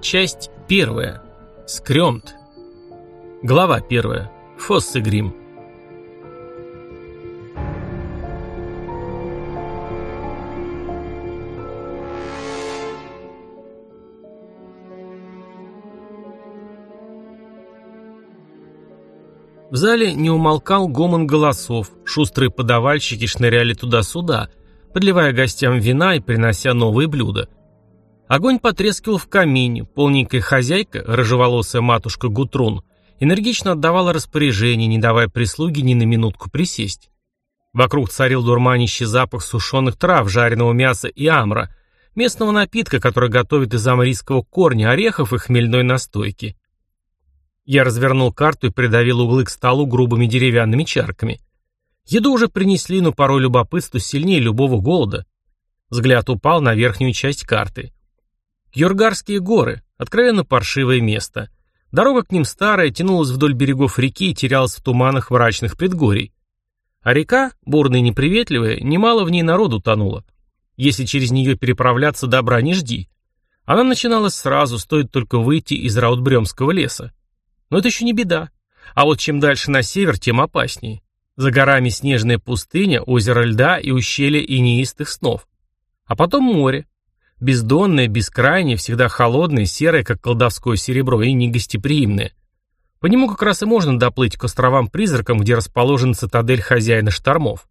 Часть 1. Скрёмт. Глава 1. Фоссегрим. В зале не умолкал гомон голосов, шустрые подавальщики шныряли туда-сюда, подливая гостям вина и принося новые блюда. Огонь потрескивал в камине, полненькая хозяйка, рыжеволосая матушка Гутрун, энергично отдавала распоряжение, не давая прислуге ни на минутку присесть. Вокруг царил дурманящий запах сушеных трав, жареного мяса и амра, местного напитка, который готовят из амрийского корня, орехов и хмельной настойки. Я развернул карту и придавил углы к столу грубыми деревянными чарками. Еду уже принесли, но порой любопытство сильнее любого голода. Взгляд упал на верхнюю часть карты. Кьоргарские горы, откровенно паршивое место. Дорога к ним старая, тянулась вдоль берегов реки и терялась в туманах мрачных предгорий. А река, бурная и неприветливая, немало в ней народу тонуло. Если через нее переправляться, добра не жди. Она начиналась сразу, стоит только выйти из Раутбрёмского леса. Но это еще не беда. А вот чем дальше на север, тем опаснее. За горами снежная пустыня, озеро льда и ущелье инеистых снов. А потом море. Бездонное, бескрайнее, всегда холодное, серое, как колдовское серебро, и негостеприимное. По нему как раз и можно доплыть к островам-призракам, где расположена цитадель хозяина штормов.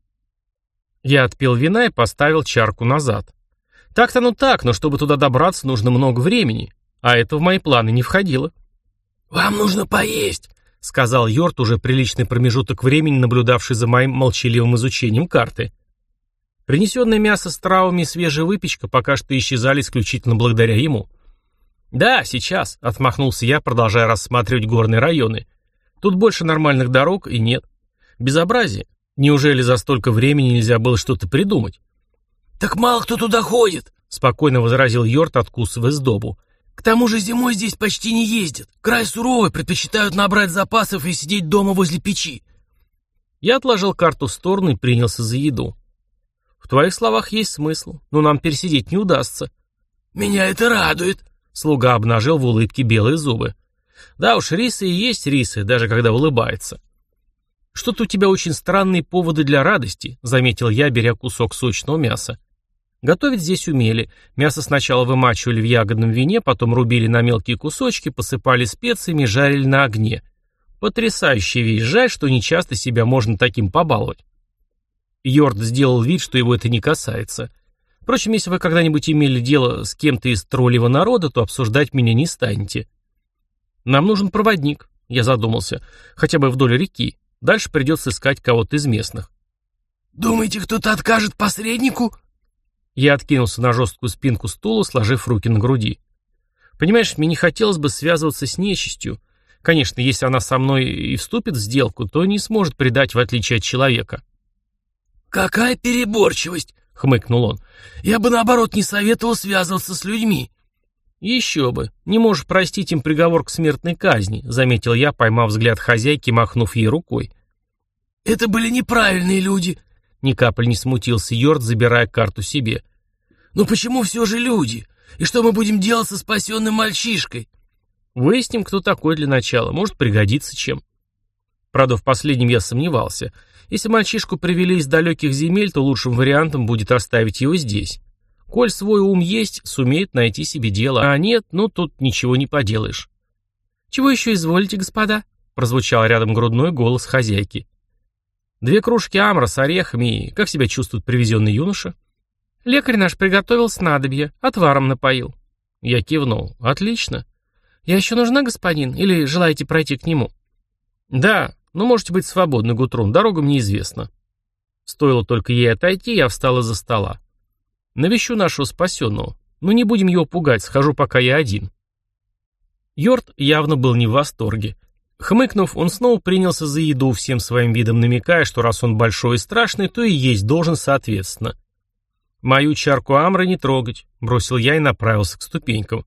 Я отпил вина и поставил чарку назад. Так-то ну так, но чтобы туда добраться, нужно много времени. А это в мои планы не входило. «Вам нужно поесть», — сказал Йорт, уже приличный промежуток времени, наблюдавший за моим молчаливым изучением карты. Принесенное мясо с травами и свежая выпечка пока что исчезали исключительно благодаря ему. «Да, сейчас», — отмахнулся я, продолжая рассматривать горные районы. «Тут больше нормальных дорог и нет. Безобразие. Неужели за столько времени нельзя было что-то придумать?» «Так мало кто туда ходит», — спокойно возразил Йорт, откусывая сдобу. «К тому же зимой здесь почти не ездят. Край суровый, предпочитают набрать запасов и сидеть дома возле печи». Я отложил карту в сторону и принялся за еду. «В твоих словах есть смысл, но нам пересидеть не удастся». «Меня это радует», — слуга обнажил в улыбке белые зубы. «Да уж, рисы и есть рисы, даже когда улыбается». «Что-то у тебя очень странные поводы для радости», — заметил я, беря кусок сочного мяса. Готовить здесь умели. Мясо сначала вымачивали в ягодном вине, потом рубили на мелкие кусочки, посыпали специями и жарили на огне. Потрясающая вещь, жаль, что нечасто себя можно таким побаловать. Йорт сделал вид, что его это не касается. Впрочем, если вы когда-нибудь имели дело с кем-то из троллевого народа, то обсуждать меня не станете. Нам нужен проводник, я задумался, хотя бы вдоль реки. Дальше придется искать кого-то из местных. «Думаете, кто-то откажет посреднику?» Я откинулся на жесткую спинку стула, сложив руки на груди. Понимаешь, мне не хотелось бы связываться с нечистью. Конечно, если она со мной и вступит в сделку, то не сможет предать, в отличие от человека. «Какая переборчивость!» — хмыкнул он. «Я бы, наоборот, не советовал связываться с людьми». «Еще бы. Не можешь простить им приговор к смертной казни», — заметил я, поймав взгляд хозяйки, махнув ей рукой. «Это были неправильные люди», — ни капли не смутился Йорт, забирая карту себе. «Но почему все же люди? И что мы будем делать со спасенным мальчишкой?» «Выясним, кто такой для начала. Может, пригодится чем». Правда, в последнем я сомневался. Если мальчишку привели из далеких земель, то лучшим вариантом будет оставить его здесь. Коль свой ум есть, сумеет найти себе дело, а нет, ну тут ничего не поделаешь. «Чего еще изволите, господа?» — прозвучал рядом грудной голос хозяйки. 2 кружки амра с орехами и как себя чувствует привезенный юноша? «Лекарь наш приготовил снадобье, отваром напоил». Я кивнул. «Отлично. Я еще нужна, господин, или желаете пройти к нему?» «Да, но можете быть свободны, Гутрун, дорога мне известна». Стоило только ей отойти, я встал из-за стола. «Навещу нашего спасенного. Но не будем его пугать, схожу пока я один». Йорт явно был не в восторге. Хмыкнув, он снова принялся за еду, всем своим видом намекая, что раз он большой и страшный, то и есть должен соответственно. «Мою чарку амра не трогать», — бросил я и направился к ступенькам.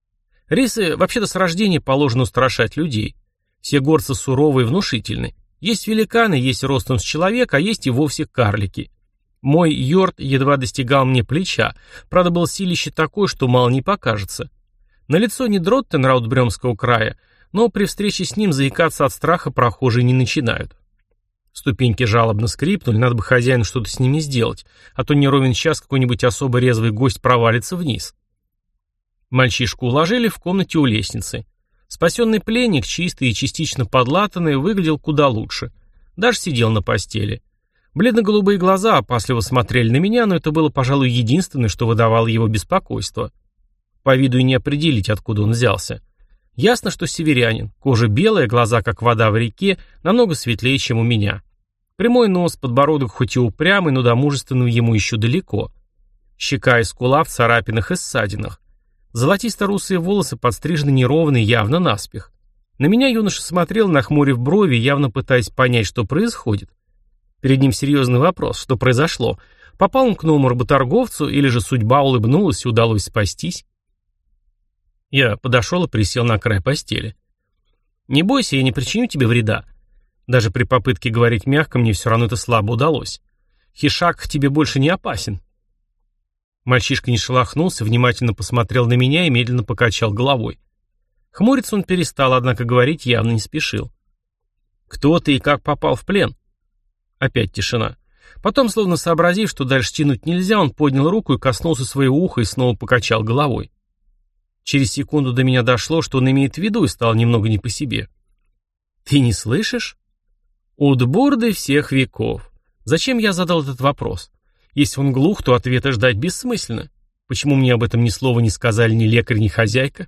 Рисы вообще-то с рождения положено устрашать людей. Все горцы суровые и внушительны. Есть великаны, есть ростом с человека, а есть и вовсе карлики. Мой Йорт едва достигал мне плеча, правда был силище такое, что мало не покажется. Налицо не Дроттен Раутбрёмского края, но при встрече с ним заикаться от страха прохожие не начинают. Ступеньки жалобно скрипнули, надо бы хозяину что-то с ними сделать, а то не ровен час какой-нибудь особо резвый гость провалится вниз. Мальчишку уложили в комнате у лестницы. Спасенный пленник, чистый и частично подлатанный, выглядел куда лучше. Даже сидел на постели. Бледно-голубые глаза опасливо смотрели на меня, но это было, пожалуй, единственное, что выдавало его беспокойство. По виду и не определить, откуда он взялся. Ясно, что северянин. Кожа белая, глаза как вода в реке, намного светлее, чем у меня. Прямой нос, подбородок хоть и упрямый, но до мужественного ему еще далеко. Щека и скула в царапинах и ссадинах. Золотисто-русые волосы подстрижены неровно и явно наспех. На меня юноша смотрел, нахмурив брови, явно пытаясь понять, что происходит. Перед ним серьезный вопрос, что произошло. Попал он к новому работорговцу, или же судьба улыбнулась и удалось спастись? Я подошел и присел на край постели. «Не бойся, я не причиню тебе вреда». Даже при попытке говорить мягко мне все равно это слабо удалось. «Хишак тебе больше не опасен». Мальчишка не шелохнулся, внимательно посмотрел на меня и медленно покачал головой. Хмуриться он перестал, однако говорить явно не спешил. «Кто ты и как попал в плен?» Опять тишина. Потом, словно сообразив, что дальше тянуть нельзя, он поднял руку и коснулся своего уха и снова покачал головой. Через секунду до меня дошло, что он имеет в виду, и стало немного не по себе. «Ты не слышишь?» Удбурды всех веков. Зачем я задал этот вопрос? Если он глух, то ответа ждать бессмысленно. Почему мне об этом ни слова не сказали ни лекарь, ни хозяйка?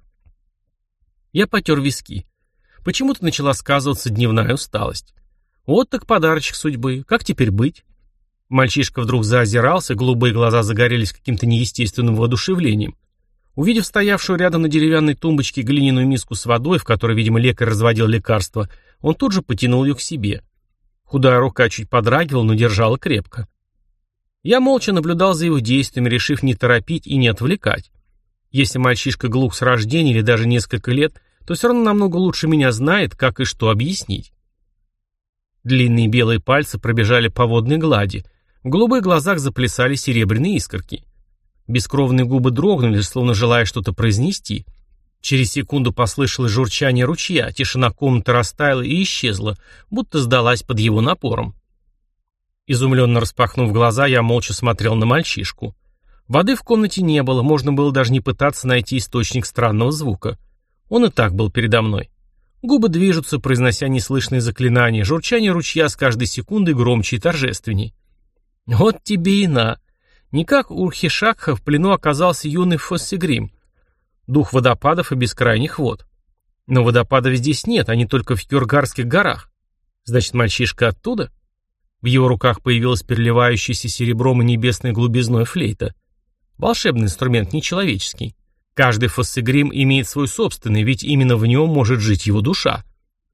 Я потер виски. Почему-то начала сказываться дневная усталость. Вот так подарочек судьбы. Как теперь быть? Мальчишка вдруг заозирался, голубые глаза загорелись каким-то неестественным воодушевлением. Увидев стоявшую рядом на деревянной тумбочке глиняную миску с водой, в которой, видимо, лекарь разводил лекарство, он тут же потянул ее к себе. Худая рука чуть подрагивала, но держала крепко. Я молча наблюдал за его действиями, решив не торопить и не отвлекать. Если мальчишка глух с рождения или даже несколько лет, то все равно намного лучше меня знает, как и что объяснить. Длинные белые пальцы пробежали по водной глади. В голубых глазах заплясали серебряные искорки. Бескровные губы дрогнули, словно желая что-то произнести. Через секунду послышалось журчание ручья, тишина комнаты растаяла и исчезла, будто сдалась под его напором. Изумленно распахнув глаза, я молча смотрел на мальчишку. Воды в комнате не было, можно было даже не пытаться найти источник странного звука. Он и так был передо мной. Губы движутся, произнося неслышные заклинания, журчание ручья с каждой секундой громче и торжественней. Вот тебе и на. Не как у Хишакха в плену оказался юный Фоссегрим, дух водопадов и бескрайних вод. Но водопадов здесь нет, они только в Кёргарских горах. Значит, мальчишка оттуда? В его руках появилась переливающаяся серебром и небесной глубизной флейта. Волшебный инструмент, нечеловеческий. Каждый Фоссегрим имеет свой собственный, ведь именно в нем может жить его душа.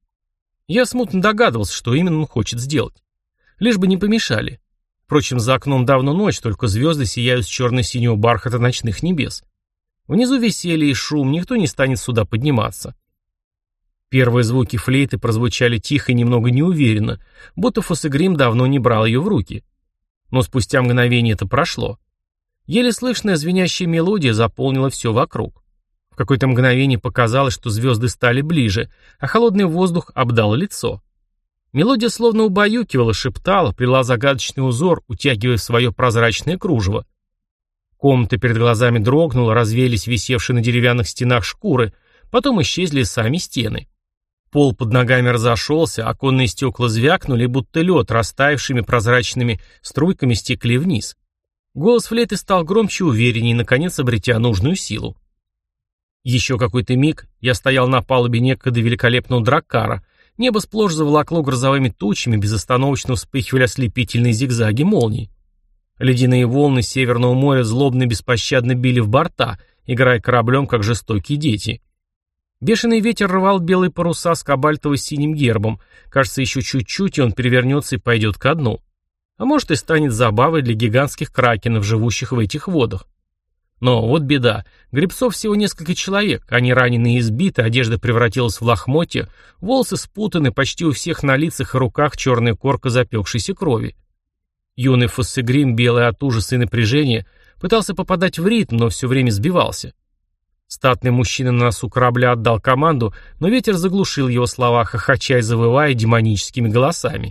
Я смутно догадывался, что именно он хочет сделать. Лишь бы не помешали. Впрочем, за окном давно ночь, только звезды сияют с черно-синего бархата ночных небес. Внизу веселье и шум, никто не станет сюда подниматься. Первые звуки флейты прозвучали тихо и немного неуверенно, будто Фоссегрим давно не брал ее в руки. Но спустя мгновение это прошло. Еле слышная звенящая мелодия заполнила все вокруг. В какое-то мгновение показалось, что звезды стали ближе, а холодный воздух обдал лицо. Мелодия словно убаюкивала, шептала, плела загадочный узор, утягивая в свое прозрачное кружево. Комната перед глазами дрогнула, развеялись висевшие на деревянных стенах шкуры, потом исчезли сами стены. Пол под ногами разошелся, оконные стекла звякнули, будто лед, растаявшими прозрачными струйками стекли вниз. Голос флейты стал громче и увереннее, наконец обретя нужную силу. Еще какой-то миг я стоял на палубе некогда великолепного драккара. Небо сплошь заволокло грозовыми тучами, безостановочно вспыхивали ослепительные зигзаги молний. Ледяные волны Северного моря злобно и беспощадно били в борта, играя кораблем, как жестокие дети. Бешеный ветер рвал белые паруса с кабальтово-синим гербом. Кажется, еще чуть-чуть, и он перевернется и пойдет ко дну. А может, и станет забавой для гигантских кракенов, живущих в этих водах. Но вот беда. Гребцов всего несколько человек. Они ранены и избиты, одежда превратилась в лохмотья, волосы спутаны, почти у всех на лицах и руках черная корка запекшейся крови. Юный Фоссегрим, белый от ужаса и напряжения, пытался попадать в ритм, но все время сбивался. Статный мужчина на носу корабля отдал команду, но ветер заглушил его слова, хохоча и завывая демоническими голосами.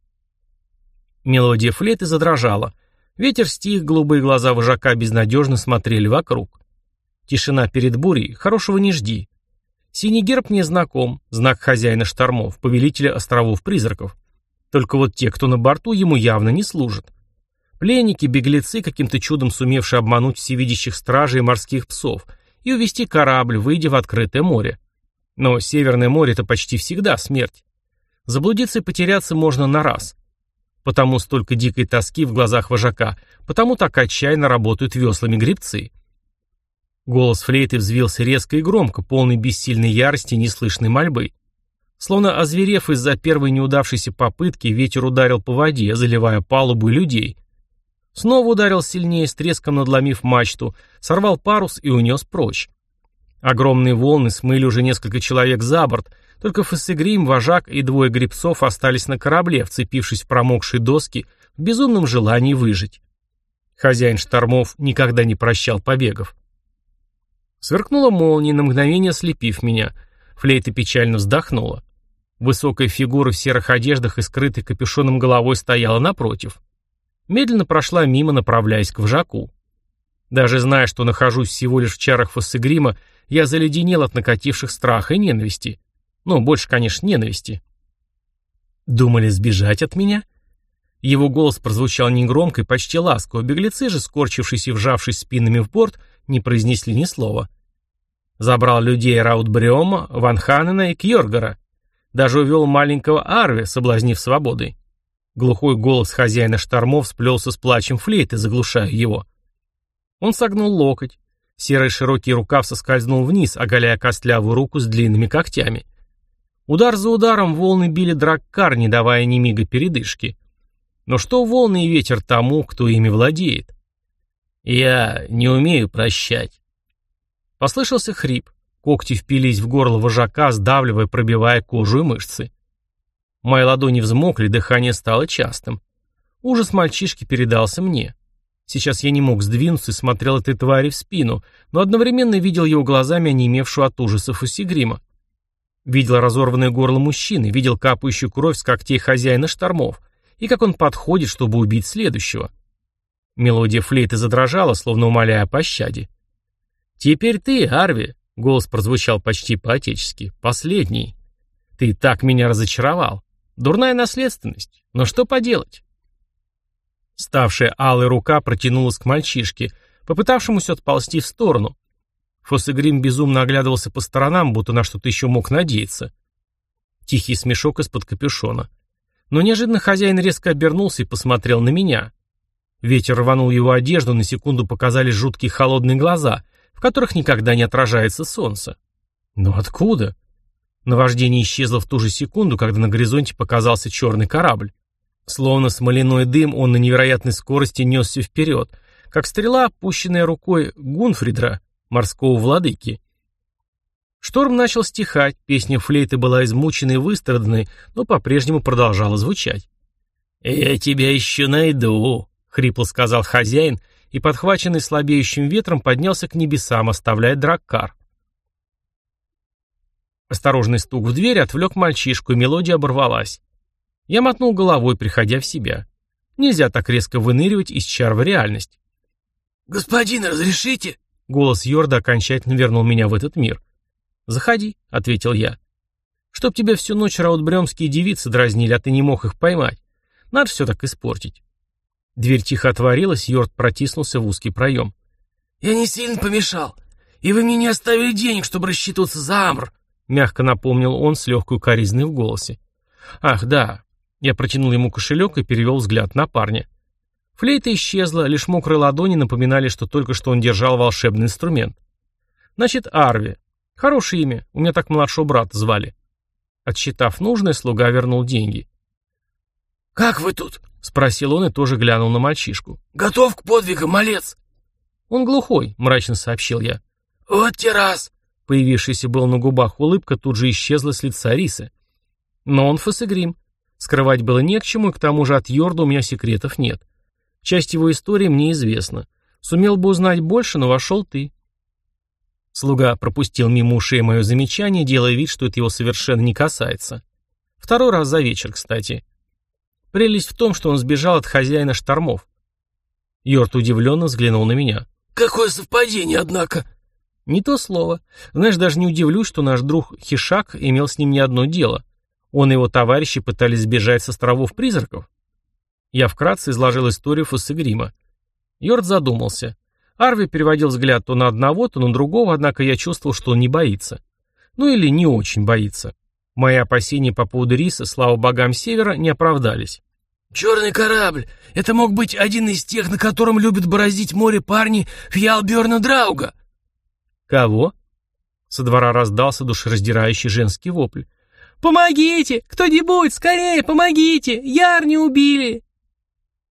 Мелодия флейты задрожала. Ветер стих, голубые глаза вожака безнадежно смотрели вокруг. Тишина перед бурей, хорошего не жди. Синий герб мне знаком, знак хозяина штормов, повелителя островов-призраков. Только вот те, кто на борту, ему явно не служат. Пленники, беглецы, каким-то чудом сумевшие обмануть всевидящих стражей и морских псов, и увести корабль, выйдя в открытое море. Но Северное море — это почти всегда смерть. Заблудиться и потеряться можно на раз. Потому столько дикой тоски в глазах вожака, потому так отчаянно работают веслами гребцы. Голос флейты взвился резко и громко, полный бессильной ярости и неслышной мольбы. Словно озверев из-за первой неудавшейся попытки, ветер ударил по воде, заливая палубу и людей. Снова ударил сильнее, с треском надломив мачту, сорвал парус и унес прочь. Огромные волны смыли уже несколько человек за борт, только Фоссегрим, вожак и двое гребцов остались на корабле, вцепившись в промокшие доски в безумном желании выжить. Хозяин штормов никогда не прощал побегов. Сверкнула молния, на мгновение ослепив меня. Флейта печально вздохнула. Высокая фигура в серых одеждах и скрытой капюшоном головой стояла напротив. Медленно прошла мимо, направляясь к вожаку. Даже зная, что нахожусь всего лишь в чарах Фоссегрима, я заледенел от накативших страха и ненависти. Ну, больше, конечно, ненависти. «Думали сбежать от меня?» Его голос прозвучал негромко и почти ласково. Беглецы же, скорчившись и вжавшись спинами в борт, не произнесли ни слова. Забрал людей Раутбрёма, Ван Ханена и Кьоргара. Даже увел маленького Арви, соблазнив свободой. Глухой голос хозяина штормов сплелся с плачем флейты, заглушая его. Он согнул локоть. Серый широкий рукав соскользнул вниз, оголяя костлявую руку с длинными когтями. Удар за ударом волны били Драккар, не давая ни мига передышки. Но что волны и ветер тому, кто ими владеет? «Я не умею прощать». Послышался хрип. Когти впились в горло вожака, сдавливая, пробивая кожу и мышцы. Мои ладони взмокли, дыхание стало частым. Ужас мальчишки передался мне. Сейчас я не мог сдвинуться и смотрел этой твари в спину, но одновременно видел его глазами онемевшую от ужаса Фоссегрима. Видел разорванное горло мужчины, видел капающую кровь с когтей хозяина штормов, и как он подходит, чтобы убить следующего. Мелодия флейты задрожала, словно умоляя о пощаде. «Теперь ты, Арви», — голос прозвучал почти по-отечески, — «последний. Ты так меня разочаровал. Дурная наследственность. Но что поделать?» Ставшая алой рука протянулась к мальчишке, попытавшемуся отползти в сторону. Фоссегрим безумно оглядывался по сторонам, будто на что-то еще мог надеяться. Тихий смешок из-под капюшона. Но неожиданно хозяин резко обернулся и посмотрел на меня. Ветер рванул его одежду, на секунду показались жуткие холодные глаза, в которых никогда не отражается солнце. Но откуда? Наваждение исчезло в ту же секунду, когда на горизонте показался черный корабль. Словно смоляной дым, он на невероятной скорости несся вперед, как стрела, пущенная рукой Гунфридра, морского владыки. Шторм начал стихать, песня флейты была измученной и выстраданной, но по-прежнему продолжала звучать. «Я тебя еще найду», — хрипло сказал хозяин, и, подхваченный слабеющим ветром, поднялся к небесам, оставляя Драккар. Осторожный стук в дверь отвлек мальчишку, и мелодия оборвалась. Я мотнул головой, приходя в себя. Нельзя так резко выныривать из чар в реальность. «Господин, разрешите?» Голос Йорда окончательно вернул меня в этот мир. «Заходи», — ответил я. «Чтоб тебя всю ночь раутбрёмские девицы дразнили, а ты не мог их поймать. Надо все так испортить». Дверь тихо отворилась, Йорд протиснулся в узкий проем. «Я не сильно помешал, и вы мне не оставили денег, чтобы рассчитываться за Амбр», — мягко напомнил он с легкой укоризной в голосе. «Ах, да». Я протянул ему кошелек и перевел взгляд на парня. Флейта исчезла, лишь мокрые ладони напоминали, что только что он держал волшебный инструмент. «Значит, Арви. Хорошее имя, у меня так младшего брата звали». Отсчитав нужное, слуга вернул деньги. «Как вы тут?» — спросил он и тоже глянул на мальчишку. «Готов к подвигам, малец?» «Он глухой», — мрачно сообщил я. «Вот те раз!» Появившаяся была на губах улыбка тут же исчезла с лица Рисы. «Но он Фоссегрим. Скрывать было не к чему, и к тому же от Йорда у меня секретов нет. Часть его истории мне известна. Сумел бы узнать больше, но вошел ты». Слуга пропустил мимо ушей мое замечание, делая вид, что это его совершенно не касается. Второй раз за вечер, кстати. Прелесть в том, что он сбежал от хозяина штормов. Йорт удивленно взглянул на меня. «Какое совпадение, однако!» Не то слово. Знаешь, даже не удивлюсь, что наш друг Хишак имел с ним не одно дело. Он и его товарищи пытались сбежать с островов призраков. Я вкратце изложил историю Фоссегрима. Йорт задумался. Арви переводил взгляд то на одного, то на другого, однако я чувствовал, что он не боится. Ну или не очень боится. Мои опасения по поводу риса, слава богам Севера, не оправдались. «Черный корабль! Это мог быть один из тех, на котором любят бороздить море парни Фьялберна Драуга!» «Кого?» Со двора раздался душераздирающий женский вопль. «Помогите! Кто-нибудь! Скорее, помогите! Ярни убили!»